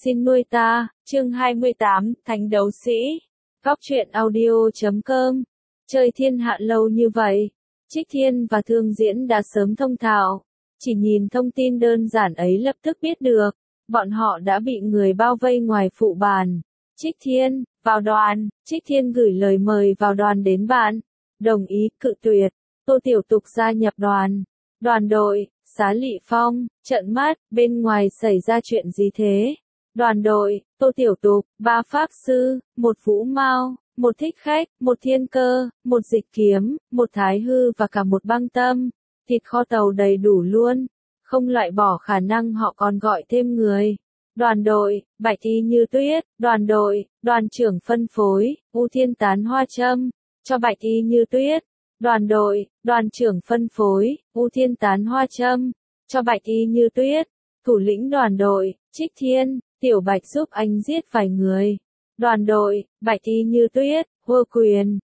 Xin nuôi ta, chương 28, Thánh đấu sĩ. Góc truyện audio.com. Chơi thiên hạ lâu như vậy, Trích Thiên và Thương Diễn đã sớm thông thạo. Chỉ nhìn thông tin đơn giản ấy lập tức biết được, bọn họ đã bị người bao vây ngoài phụ bàn. Trích Thiên, vào đoàn. Trích Thiên gửi lời mời vào đoàn đến bạn. Đồng ý, cự tuyệt. Tô Tiểu Tục gia nhập đoàn. Đoàn đội, Xá Lị Phong, trợn mắt, bên ngoài xảy ra chuyện gì thế? Đoàn đội, Tô Tiểu Tục, 3 pháp sư, 1 vũ mao, 1 thích khách, 1 thiên cơ, 1 dịch kiếm, 1 thái hư và cả 1 băng tâm. Thịt kho tàu đầy đủ luôn, không loại bỏ khả năng họ còn gọi thêm người. Đoàn đội, Bạch Y Như Tuyết. Đoàn đội, đoàn trưởng phân phối, U Thiên Tán Hoa Châm, cho Bạch Y Như Tuyết. Đoàn đội, đoàn trưởng phân phối, U Thiên Tán Hoa Châm, cho Bạch Y Như Tuyết. Thủ lĩnh đoàn đội, Trích Thiên, Tiểu Bạch giúp anh giết vài người. Đoàn đội, Bạch Y Như Tuyết, Hô Quyền,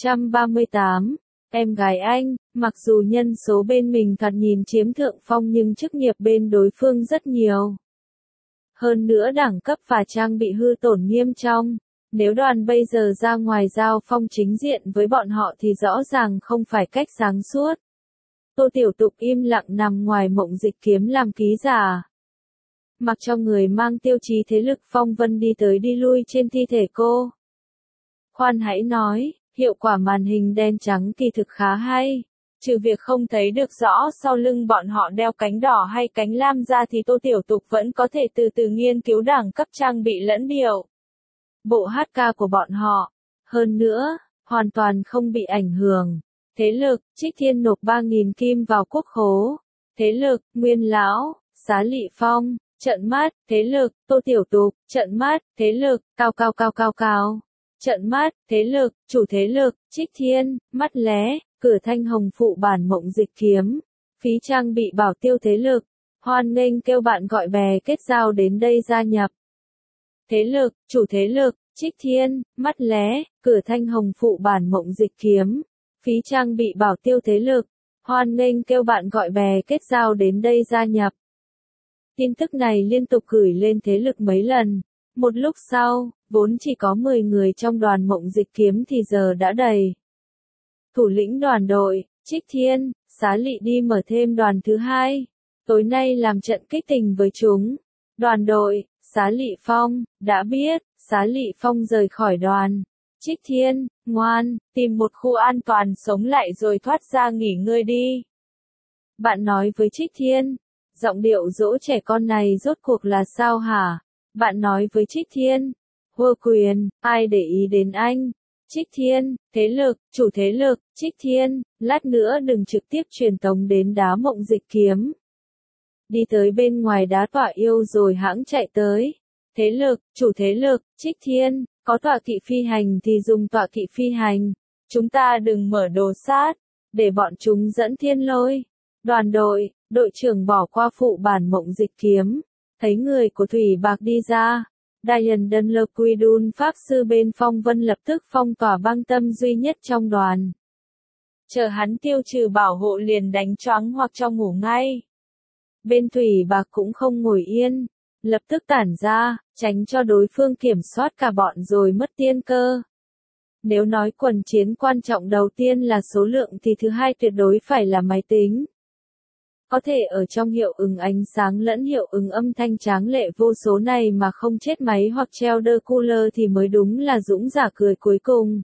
138. Em gái anh, mặc dù nhân số bên mình thoạt nhìn chiếm thượng phong nhưng chức nghiệp bên đối phương rất nhiều. Hơn nữa đẳng cấp và trang bị hư tổn nghiêm trọng. Nếu đoàn bây giờ ra ngoài giao phong chính diện với bọn họ thì rõ ràng không phải cách sáng suốt. Tô Tiểu Tục im lặng nằm ngoài Mộng Dịch Kiếm làm ký giả. Mặc cho người mang tiêu chí thế lực phong vân đi tới đi lui trên thi thể cô. Khoan hãy nói, hiệu quả màn hình đen trắng kỳ thực khá hay. Trừ việc không thấy được rõ sau lưng bọn họ đeo cánh đỏ hay cánh lam ra thì Tô Tiểu Tục vẫn có thể từ từ nghiên cứu đẳng cấp trang bị lẫn điệu bộ HK của bọn họ. Hơn nữa, hoàn toàn không bị ảnh hưởng. Thế lực, Trích Thiên nộp 3.000 kim vào quốc khố. Thế lực, Nguyên Lão, Xá Lị Phong, trợn mắt. Thế lực, Tô Tiểu Tục, trợn mắt. Thế lực, cao. Trợn mắt. Thế lực, chủ thế lực, Trích Thiên, mắt lé. Cửa Thanh Hồng phụ bản Mộng Dịch Kiếm. Phí trang bị bảo tiêu thế lực. Hoan nghênh kêu bạn gọi bè kết giao đến đây gia nhập. Thế lực, chủ thế lực, Trích Thiên, mắt lé. Cửa Thanh Hồng phụ bản Mộng Dịch Kiếm. Phí trang bị bảo tiêu thế lực. Hoan nghênh kêu bạn gọi bè kết giao đến đây gia nhập. Tin tức này liên tục gửi lên thế lực mấy lần. Một lúc sau, vốn chỉ có 10 người trong đoàn Mộng Dịch Kiếm thì giờ đã đầy. Thủ lĩnh đoàn đội, Trích Thiên, Xá Lị đi mở thêm đoàn thứ 2. Tối nay làm trận kích tình với chúng. Đoàn đội, Xá Lị Phong, đã biết, Xá Lị Phong rời khỏi đoàn. Trích Thiên, ngoan, tìm một khu an toàn sống lại rồi thoát ra nghỉ ngơi đi. Bạn nói với Trích Thiên, giọng điệu dỗ trẻ con này rốt cuộc là sao hả? Bạn nói với Trích Thiên, Hô Quyền, ai để ý đến anh? Trích Thiên, thế lực, chủ thế lực, Trích Thiên, lát nữa đừng trực tiếp truyền tống đến đá Mộng Dịch Kiếm. Đi tới bên ngoài đá tọa yêu rồi hãng chạy tới. Thế lực, chủ thế lực, Trích Thiên, có tọa kỵ phi hành thì dùng tọa kỵ phi hành. Chúng ta đừng mở đồ sát, để bọn chúng dẫn thiên lôi. Đoàn đội, đội trưởng bỏ qua phụ bản Mộng Dịch Kiếm. Thấy người của Thủy Bạc đi ra. Dayan Dunlequidun pháp sư bên phong vân lập tức phong tỏa băng tâm duy nhất trong đoàn. Chờ hắn tiêu trừ bảo hộ liền đánh choáng hoặc cho ngủ ngay. Bên Thủy Bạc cũng không ngồi yên, lập tức tản ra, tránh cho đối phương kiểm soát cả bọn rồi mất tiên cơ. Nếu nói quần chiến quan trọng đầu tiên là số lượng thì thứ hai tuyệt đối phải là máy tính. Có thể ở trong hiệu ứng ánh sáng lẫn hiệu ứng âm thanh tráng lệ vô số này mà không chết máy hoặc treo đơ cooler thì mới đúng là dũng giả cười cuối cùng.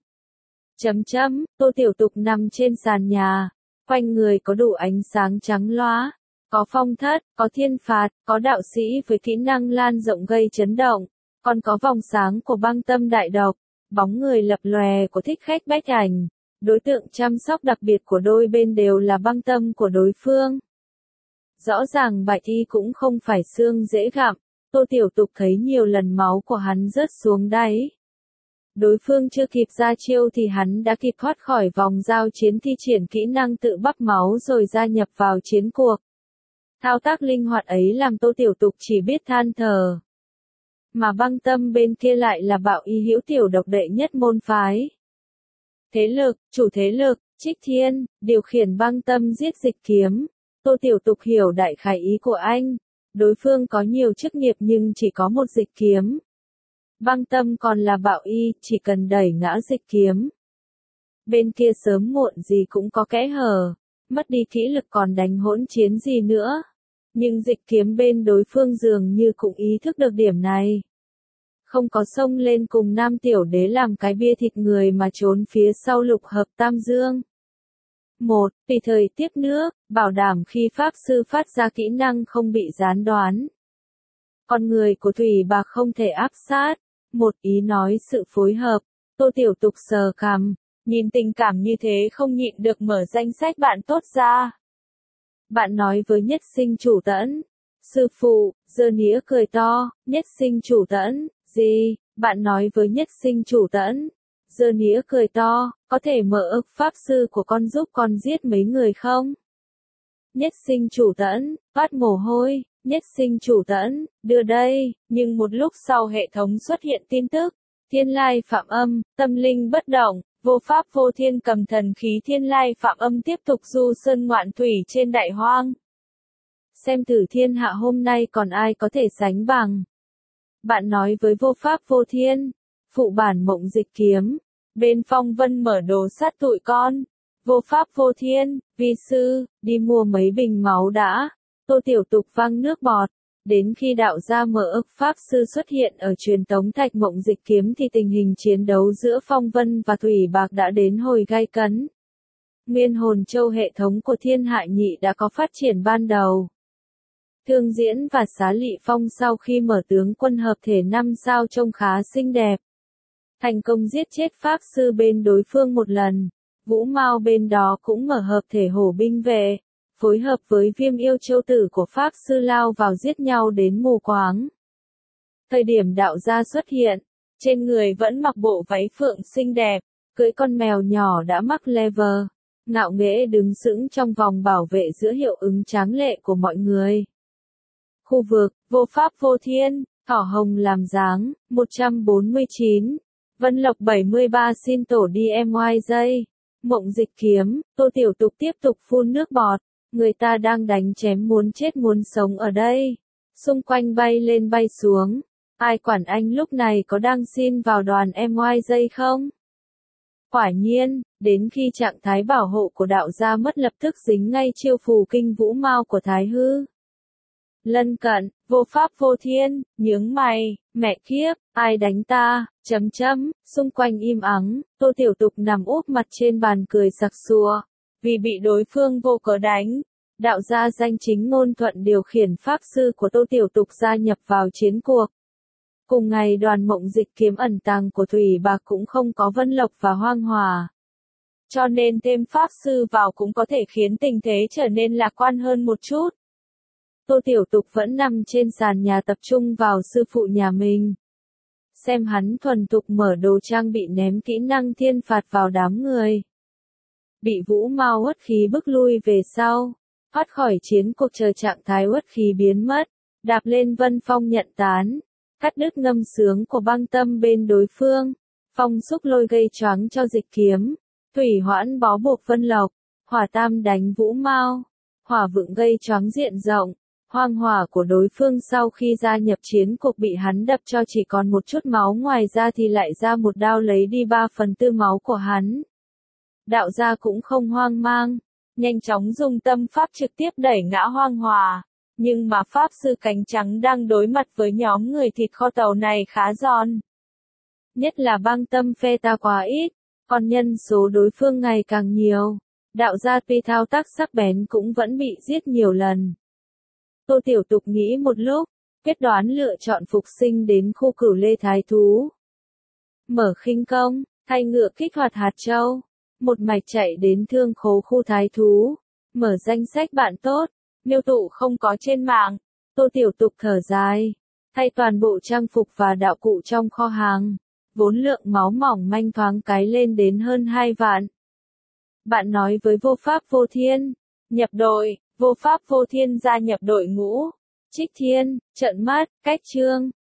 Tô Tiểu Tục nằm trên sàn nhà, quanh người có đủ ánh sáng trắng loá, có phong thất, có thiên phạt, có đạo sĩ với kỹ năng lan rộng gây chấn động, còn có vòng sáng của băng tâm đại độc, bóng người lập lòe của thích khách Bách Ảnh. Đối tượng chăm sóc đặc biệt của đôi bên đều là băng tâm của đối phương. Rõ ràng Bạch Y cũng không phải xương dễ gặm, Tô Tiểu Tục thấy nhiều lần máu của hắn rớt xuống đáy. Đối phương chưa kịp ra chiêu thì hắn đã kịp thoát khỏi vòng giao chiến thi triển kỹ năng tự bắp máu rồi gia nhập vào chiến cuộc. Thao tác linh hoạt ấy làm Tô Tiểu Tục chỉ biết than thở. Mà băng tâm bên kia lại là bạo y hữu tiểu độc đệ nhất môn phái. Thế lực, chủ thế lực, Trích Thiên, điều khiển băng tâm giết dịch kiếm. Tô Tiểu Tục hiểu đại khái ý của anh. Đối phương có nhiều chức nghiệp nhưng chỉ có một dịch kiếm. Băng tâm còn là bạo y, chỉ cần đẩy ngã dịch kiếm. Bên kia sớm muộn gì cũng có kẽ hở, mất đi kỹ lực còn đánh hỗn chiến gì nữa. Nhưng dịch kiếm bên đối phương dường như cũng ý thức được điểm này. Không có xông lên cùng Nam Tiểu Đế làm cái bia thịt người mà trốn phía sau lục hợp tam dương. 1. Tùy thời tiếp nước, bảo đảm khi Pháp Sư phát ra kỹ năng không bị gián đoán. Con người của Thủy Bạc không thể áp sát. Một ý nói sự phối hợp, Tô Tiểu Tục sờ cằm, nhìn tình cảm như thế không nhịn được mở danh sách bạn tốt ra. Bạn nói với Nhất Sinh Chủ Tẫn. Sư phụ, Dơ Nĩa cười to, Nhất Sinh Chủ Tẫn, gì? Bạn nói với Nhất Sinh Chủ Tẫn. Dơ Nĩa cười to, có thể mở ức Pháp Sư của con giúp con giết mấy người không? Nhất Sinh Chủ Tẫn, toát mồ hôi, Nhất Sinh Chủ Tẫn, đưa đây, nhưng một lúc sau hệ thống xuất hiện tin tức. Thiên Lai Phạm Âm, tâm linh bất động, vô pháp vô thiên cầm thần khí Thiên Lai Phạm Âm tiếp tục du sơn ngoạn thủy trên đại hoang. Xem thử thiên hạ hôm nay còn ai có thể sánh bằng. Bạn nói với vô pháp vô thiên, phụ bản mộng dịch kiếm, bên phong vân mở đồ sát tụi con. Vô pháp vô thiên, vi sư, đi mua mấy bình máu đã. Tô Tiểu Tục văng nước bọt. Đến khi đạo gia mở ức Pháp Sư xuất hiện ở truyền tống thạch mộng dịch kiếm thì tình hình chiến đấu giữa Phong Vân và Thủy Bạc đã đến hồi gay cấn. Nguyên hồn châu hệ thống của Thiên Hạ Nhị đã có phát triển ban đầu. Thương Diễn và Xá Lị Phong sau khi mở tướng quân hợp thể 5 sao trông khá xinh đẹp. Thành công giết chết Pháp Sư bên đối phương một lần. Vũ Mao bên đó cũng mở hợp thể hổ binh vệ, phối hợp với Viêm Yêu Châu Tử của Pháp Sư lao vào giết nhau đến mù quáng. Thời điểm đạo gia xuất hiện, trên người vẫn mặc bộ váy phượng xinh đẹp, cưỡi con mèo nhỏ đã mắc lever, ngạo nghễ đứng sững trong vòng bảo vệ giữa hiệu ứng tráng lệ của mọi người. Khu vực, vô pháp vô thiên, thỏ hồng làm dáng, 149. Vân Lộc 73 xin tổ đi em oai dây. Mộng dịch kiếm, Tô Tiểu Tục tiếp tục phun nước bọt. Người ta đang đánh chém muốn chết muốn sống ở đây. Xung quanh bay lên bay xuống. Ai quản anh lúc này có đang xin vào đoàn em oai dây không? Quả nhiên, đến khi trạng thái bảo hộ của đạo gia mất lập tức dính ngay chiêu phù kinh vũ mao của Thái Hư. Lân cận, vô pháp vô thiên, nhướng mày, mẹ kiếp, ai đánh ta, xung quanh im ắng, Tô Tiểu Tục nằm úp mặt trên bàn cười sặc sụa, vì bị đối phương vô cớ đánh. Đạo gia danh chính ngôn thuận điều khiển Pháp Sư của Tô Tiểu Tục gia nhập vào chiến cuộc. Cùng ngày đoàn mộng dịch kiếm ẩn tàng của Thủy Bạc cũng không có Vân Lộc và Hoang Hòa. Cho nên thêm Pháp Sư vào cũng có thể khiến tình thế trở nên lạc quan hơn một chút. Tô Tiểu Tục vẫn nằm trên sàn nhà tập trung vào sư phụ nhà mình. Xem hắn thuần thục mở đồ trang bị ném kỹ năng thiên phạt vào đám người. Bị Vũ Mao uất khí bức lui về sau. Thoát khỏi chiến cuộc chờ trạng thái uất khí biến mất. Đạp lên Vân Phong nhận tán. Cắt đứt ngâm sướng của băng tâm bên đối phương. Phong xúc lôi gây choáng cho dịch kiếm. Thủy hoãn bó buộc Vân Lộc. Hỏa tam đánh Vũ Mao. Hỏa vượng gây choáng diện rộng. Hoang hỏa của đối phương sau khi gia nhập chiến cuộc bị hắn đập cho chỉ còn một chút máu, ngoài ra thì lại ra một đao lấy đi 3/4 máu của hắn. Đạo gia cũng không hoang mang, nhanh chóng dùng tâm pháp trực tiếp đẩy ngã hoang hỏa. Nhưng mà Pháp Sư cánh trắng đang đối mặt với nhóm người thịt kho tàu này khá giòn. Nhất là băng tâm phe ta quá ít, còn nhân số đối phương ngày càng nhiều. Đạo gia tuy thao tác sắc bén cũng vẫn bị giết nhiều lần. Tô Tiểu Tục nghĩ một lúc, quyết đoán lựa chọn phục sinh đến khu Cửu Lê Thái Thú. Mở khinh công, thay ngựa kích hoạt hạt châu, một mạch chạy đến thương khố khu Thái Thú. Mở danh sách bạn tốt, miêu tụ không có trên mạng. Tô Tiểu Tục thở dài, thay toàn bộ trang phục và đạo cụ trong kho hàng. Vốn lượng máu mỏng manh thoáng cái lên đến hơn 2 vạn. Bạn nói với vô pháp vô thiên, nhập đội. Vô pháp vô thiên gia nhập đội ngũ. Trích Thiên, trợn mắt, cách chương.